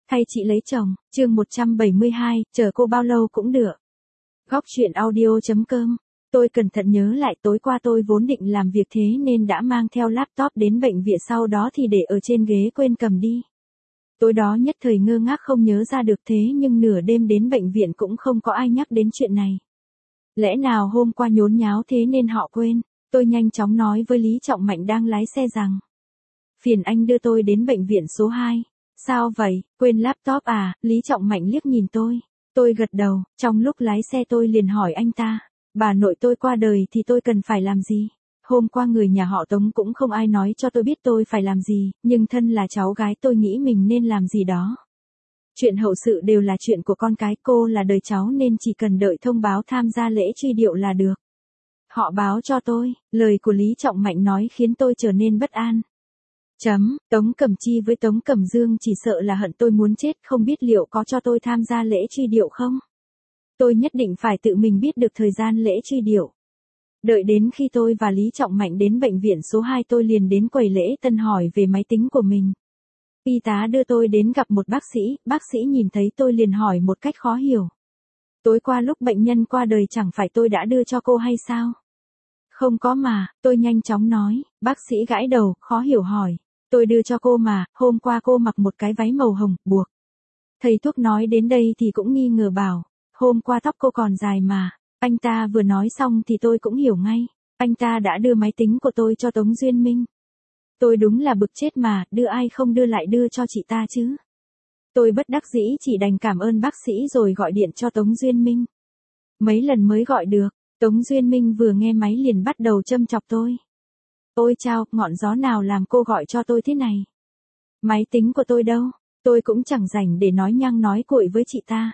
Hay chị lấy chồng, chương 172, chờ cô bao lâu cũng được. Góc chuyện audio.com. Tôi cẩn thận nhớ lại tối qua tôi vốn định làm việc thế nên đã mang theo laptop đến bệnh viện, sau đó thì để ở trên ghế quên cầm đi. Tối đó nhất thời ngơ ngác không nhớ ra được, thế nhưng nửa đêm đến bệnh viện cũng không có ai nhắc đến chuyện này. Lẽ nào hôm qua nhốn nháo thế nên họ quên? Tôi nhanh chóng nói với Lý Trọng Mạnh đang lái xe rằng: phiền anh đưa tôi đến bệnh viện số 2. Sao vậy, quên laptop à? Lý Trọng Mạnh liếc nhìn tôi. Tôi gật đầu, trong lúc lái xe tôi liền hỏi anh ta: bà nội tôi qua đời thì tôi cần phải làm gì? Hôm qua người nhà họ Tống cũng không ai nói cho tôi biết tôi phải làm gì, nhưng thân là cháu gái tôi nghĩ mình nên làm gì đó. Chuyện hậu sự đều là chuyện của con cái, cô là đời cháu nên chỉ cần đợi thông báo tham gia lễ truy điệu là được. Họ báo cho tôi, lời của Lý Trọng Mạnh nói khiến tôi trở nên bất an. Tống Cẩm Chi với Tống Cẩm Dương chỉ sợ là hận tôi muốn chết, không biết liệu có cho tôi tham gia lễ truy điệu không? Tôi nhất định phải tự mình biết được thời gian lễ truy điệu. Đợi đến khi tôi và Lý Trọng Mạnh đến bệnh viện số 2, tôi liền đến quầy lễ tân hỏi về máy tính của mình. Y tá đưa tôi đến gặp một bác sĩ nhìn thấy tôi liền hỏi một cách khó hiểu: tối qua lúc bệnh nhân qua đời chẳng phải tôi đã đưa cho cô hay sao? Không có mà, tôi nhanh chóng nói. Bác sĩ gãi đầu, khó hiểu hỏi: tôi đưa cho cô mà, hôm qua cô mặc một cái váy màu hồng, buộc. Thầy thuốc nói đến đây thì cũng nghi ngờ bảo: hôm qua tóc cô còn dài mà. Anh ta vừa nói xong thì tôi cũng hiểu ngay. Anh ta đã đưa máy tính của tôi cho Tống Duyên Minh. Tôi đúng là bực chết mà, đưa ai không đưa lại đưa cho chị ta chứ. Tôi bất đắc dĩ chỉ đành cảm ơn bác sĩ rồi gọi điện cho Tống Duyên Minh. Mấy lần mới gọi được, Tống Duyên Minh vừa nghe máy liền bắt đầu châm chọc tôi. Ôi chao, ngọn gió nào làm cô gọi cho tôi thế này? Máy tính của tôi đâu? Tôi cũng chẳng rảnh để nói nhăng nói cuội với chị ta.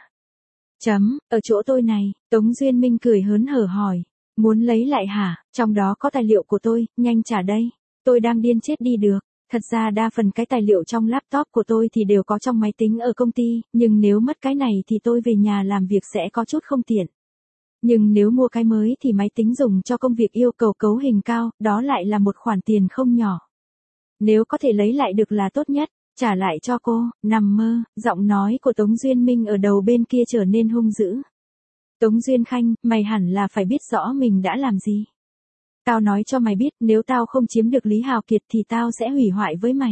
Ở chỗ tôi này. Tống Duyên Minh cười hớn hở hỏi: muốn lấy lại hả? Trong đó có tài liệu của tôi, nhanh trả đây. Tôi đang điên chết đi được. Thật ra đa phần cái tài liệu trong laptop của tôi thì đều có trong máy tính ở công ty, nhưng nếu mất cái này thì tôi về nhà làm việc sẽ có chút không tiện. Nhưng nếu mua cái mới thì máy tính dùng cho công việc yêu cầu cấu hình cao, đó lại là một khoản tiền không nhỏ. Nếu có thể lấy lại được là tốt nhất. Trả lại cho cô, nằm mơ. Giọng nói của Tống Duyên Minh ở đầu bên kia trở nên hung dữ. Tống Duyên Khanh, mày hẳn là phải biết rõ mình đã làm gì. Tao nói cho mày biết, nếu tao không chiếm được Lý Hào Kiệt thì tao sẽ hủy hoại với mày.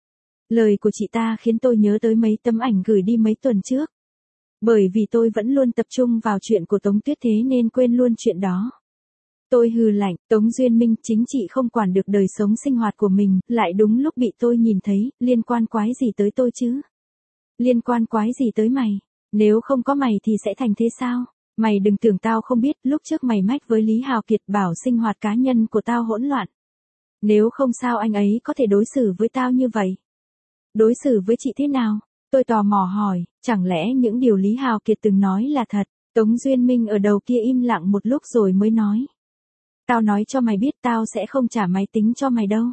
Lời của chị ta khiến tôi nhớ tới mấy tấm ảnh gửi đi mấy tuần trước. Bởi vì tôi vẫn luôn tập trung vào chuyện của Tống Tuyết thế nên quên luôn chuyện đó. Tôi hừ lạnh: Tống Duyên Minh, chính chị không quản được đời sống sinh hoạt của mình, lại đúng lúc bị tôi nhìn thấy, liên quan quái gì tới tôi chứ? Liên quan quái gì tới mày? Nếu không có mày thì sẽ thành thế sao? Mày đừng tưởng tao không biết, lúc trước mày mách với Lý Hào Kiệt bảo sinh hoạt cá nhân của tao hỗn loạn. Nếu không sao anh ấy có thể đối xử với tao như vậy? Đối xử với chị thế nào? Tôi tò mò hỏi, chẳng lẽ những điều Lý Hào Kiệt từng nói là thật? Tống Duyên Minh ở đầu kia im lặng một lúc rồi mới nói: tao nói cho mày biết, tao sẽ không trả máy tính cho mày đâu.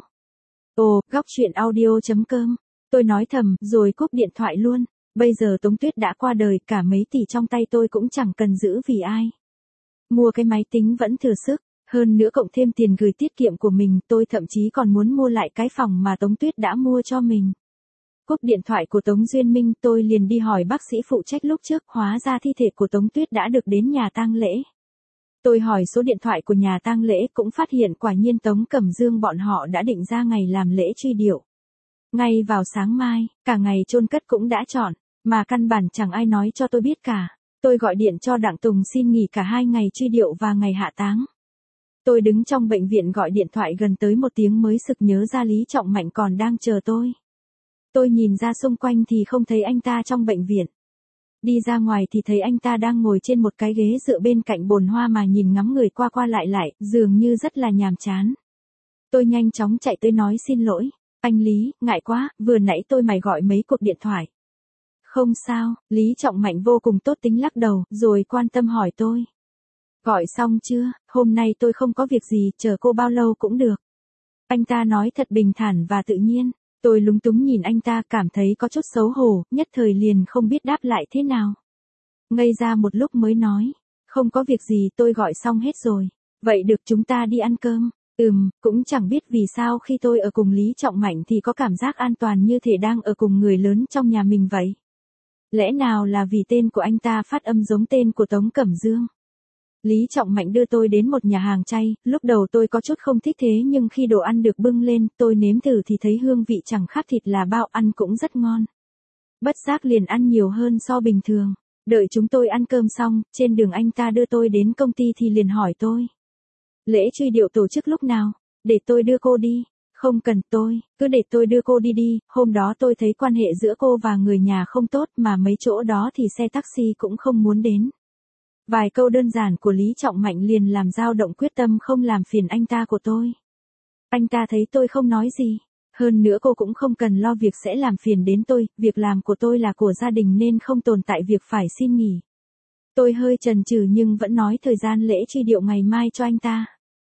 Ồ, góc chuyện audio.com. Tôi nói thầm, rồi cúp điện thoại luôn. Bây giờ Tống Tuyết đã qua đời, cả mấy tỷ trong tay tôi cũng chẳng cần giữ vì ai. Mua cái máy tính vẫn thừa sức, hơn nữa cộng thêm tiền gửi tiết kiệm của mình, tôi thậm chí còn muốn mua lại cái phòng mà Tống Tuyết đã mua cho mình. Cúp điện thoại của Tống Duyên Minh, tôi liền đi hỏi bác sĩ phụ trách lúc trước, hóa ra thi thể của Tống Tuyết đã được đến nhà tang lễ. Tôi hỏi số điện thoại của nhà tang lễ cũng phát hiện quả nhiên Tống Cẩm Dương bọn họ đã định ra ngày làm lễ truy điệu. Ngay vào sáng mai, cả ngày chôn cất cũng đã chọn, mà căn bản chẳng ai nói cho tôi biết cả. Tôi gọi điện cho Đặng Tùng xin nghỉ cả 2 ngày truy điệu và ngày hạ táng. Tôi đứng trong bệnh viện gọi điện thoại gần tới 1 tiếng mới sực nhớ ra Lý Trọng Mạnh còn đang chờ tôi. Tôi nhìn ra xung quanh thì không thấy anh ta trong bệnh viện. Đi ra ngoài thì thấy anh ta đang ngồi trên một cái ghế dựa bên cạnh bồn hoa mà nhìn ngắm người qua qua lại lại, dường như rất là nhàm chán. Tôi nhanh chóng chạy tới nói xin lỗi: anh Lý, ngại quá, vừa nãy tôi mày gọi mấy cuộc điện thoại. Không sao. Lý Trọng Mạnh vô cùng tốt tính lắc đầu, rồi quan tâm hỏi tôi: gọi xong chưa? Hôm nay tôi không có việc gì, chờ cô bao lâu cũng được. Anh ta nói thật bình thản và tự nhiên. Tôi lúng túng nhìn anh ta, cảm thấy có chút xấu hổ, nhất thời liền không biết đáp lại thế nào. Ngây ra một lúc mới nói: không có việc gì, tôi gọi xong hết rồi. Vậy được, chúng ta đi ăn cơm. Cũng chẳng biết vì sao khi tôi ở cùng Lý Trọng Mạnh thì có cảm giác an toàn như thể đang ở cùng người lớn trong nhà mình vậy. Lẽ nào là vì tên của anh ta phát âm giống tên của Tống Cẩm Dương? Lý Trọng Mạnh đưa tôi đến một nhà hàng chay, lúc đầu tôi có chút không thích thế nhưng khi đồ ăn được bưng lên, tôi nếm thử thì thấy hương vị chẳng khác thịt là bao, ăn cũng rất ngon. Bất giác liền ăn nhiều hơn so bình thường. Đợi chúng tôi ăn cơm xong, trên đường anh ta đưa tôi đến công ty thì liền hỏi tôi. Lễ truy điệu tổ chức lúc nào? Để tôi đưa cô đi. Không cần tôi, cứ để tôi đưa cô đi đi, hôm đó tôi thấy quan hệ giữa cô và người nhà không tốt mà mấy chỗ đó thì xe taxi cũng không muốn đến. Vài câu đơn giản của Lý Trọng Mạnh liền làm dao động quyết tâm không làm phiền anh ta của tôi. Anh ta thấy tôi không nói gì. Hơn nữa cô cũng không cần lo việc sẽ làm phiền đến tôi, việc làm của tôi là của gia đình nên không tồn tại việc phải xin nghỉ. Tôi hơi chần chừ nhưng vẫn nói thời gian lễ truy điệu ngày mai cho anh ta.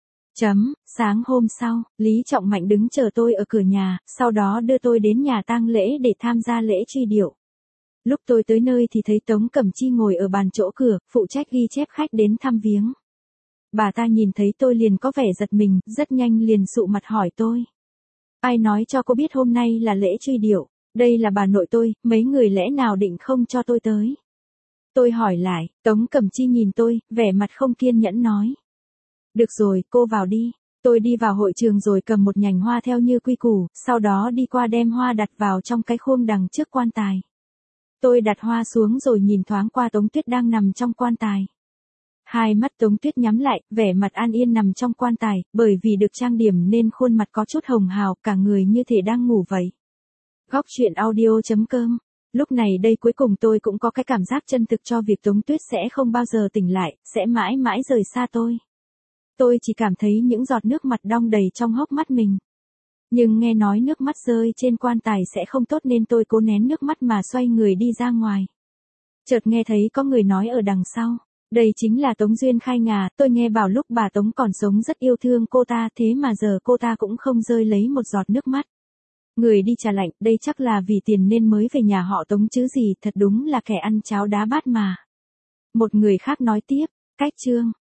Sáng hôm sau, Lý Trọng Mạnh đứng chờ tôi ở cửa nhà, sau đó đưa tôi đến nhà tang lễ để tham gia lễ truy điệu. Lúc tôi tới nơi thì thấy Tống Cẩm Chi ngồi ở bàn chỗ cửa, phụ trách ghi chép khách đến thăm viếng. Bà ta nhìn thấy tôi liền có vẻ giật mình, rất nhanh liền sụ mặt hỏi tôi. Ai nói cho cô biết hôm nay là lễ truy điệu? Đây là bà nội tôi, mấy người lẽ nào định không cho tôi tới? Tôi hỏi lại, Tống Cẩm Chi nhìn tôi, vẻ mặt không kiên nhẫn nói. Được rồi, cô vào đi. Tôi đi vào hội trường rồi cầm một nhành hoa theo như quy củ, sau đó đi qua đem hoa đặt vào trong cái khuôn đằng trước quan tài. Tôi đặt hoa xuống rồi nhìn thoáng qua Tống Tuyết đang nằm trong quan tài. Hai mắt Tống Tuyết nhắm lại, vẻ mặt an yên nằm trong quan tài, bởi vì được trang điểm nên khuôn mặt có chút hồng hào, cả người như thể đang ngủ vậy. Góc truyện audio.com. Lúc này đây cuối cùng tôi cũng có cái cảm giác chân thực cho việc Tống Tuyết sẽ không bao giờ tỉnh lại, sẽ mãi mãi rời xa tôi. Tôi chỉ cảm thấy những giọt nước mặt đong đầy trong hốc mắt mình. Nhưng nghe nói nước mắt rơi trên quan tài sẽ không tốt nên tôi cố nén nước mắt mà xoay người đi ra ngoài. Chợt nghe thấy có người nói ở đằng sau. Đây chính là Tống Duyên Khai Ngà, tôi nghe bảo lúc bà Tống còn sống rất yêu thương cô ta thế mà giờ cô ta cũng không rơi lấy một giọt nước mắt. Người đi trà lạnh, đây chắc là vì tiền nên mới về nhà họ Tống chứ gì, thật đúng là kẻ ăn cháo đá bát mà. Một người khác nói tiếp, cách chương.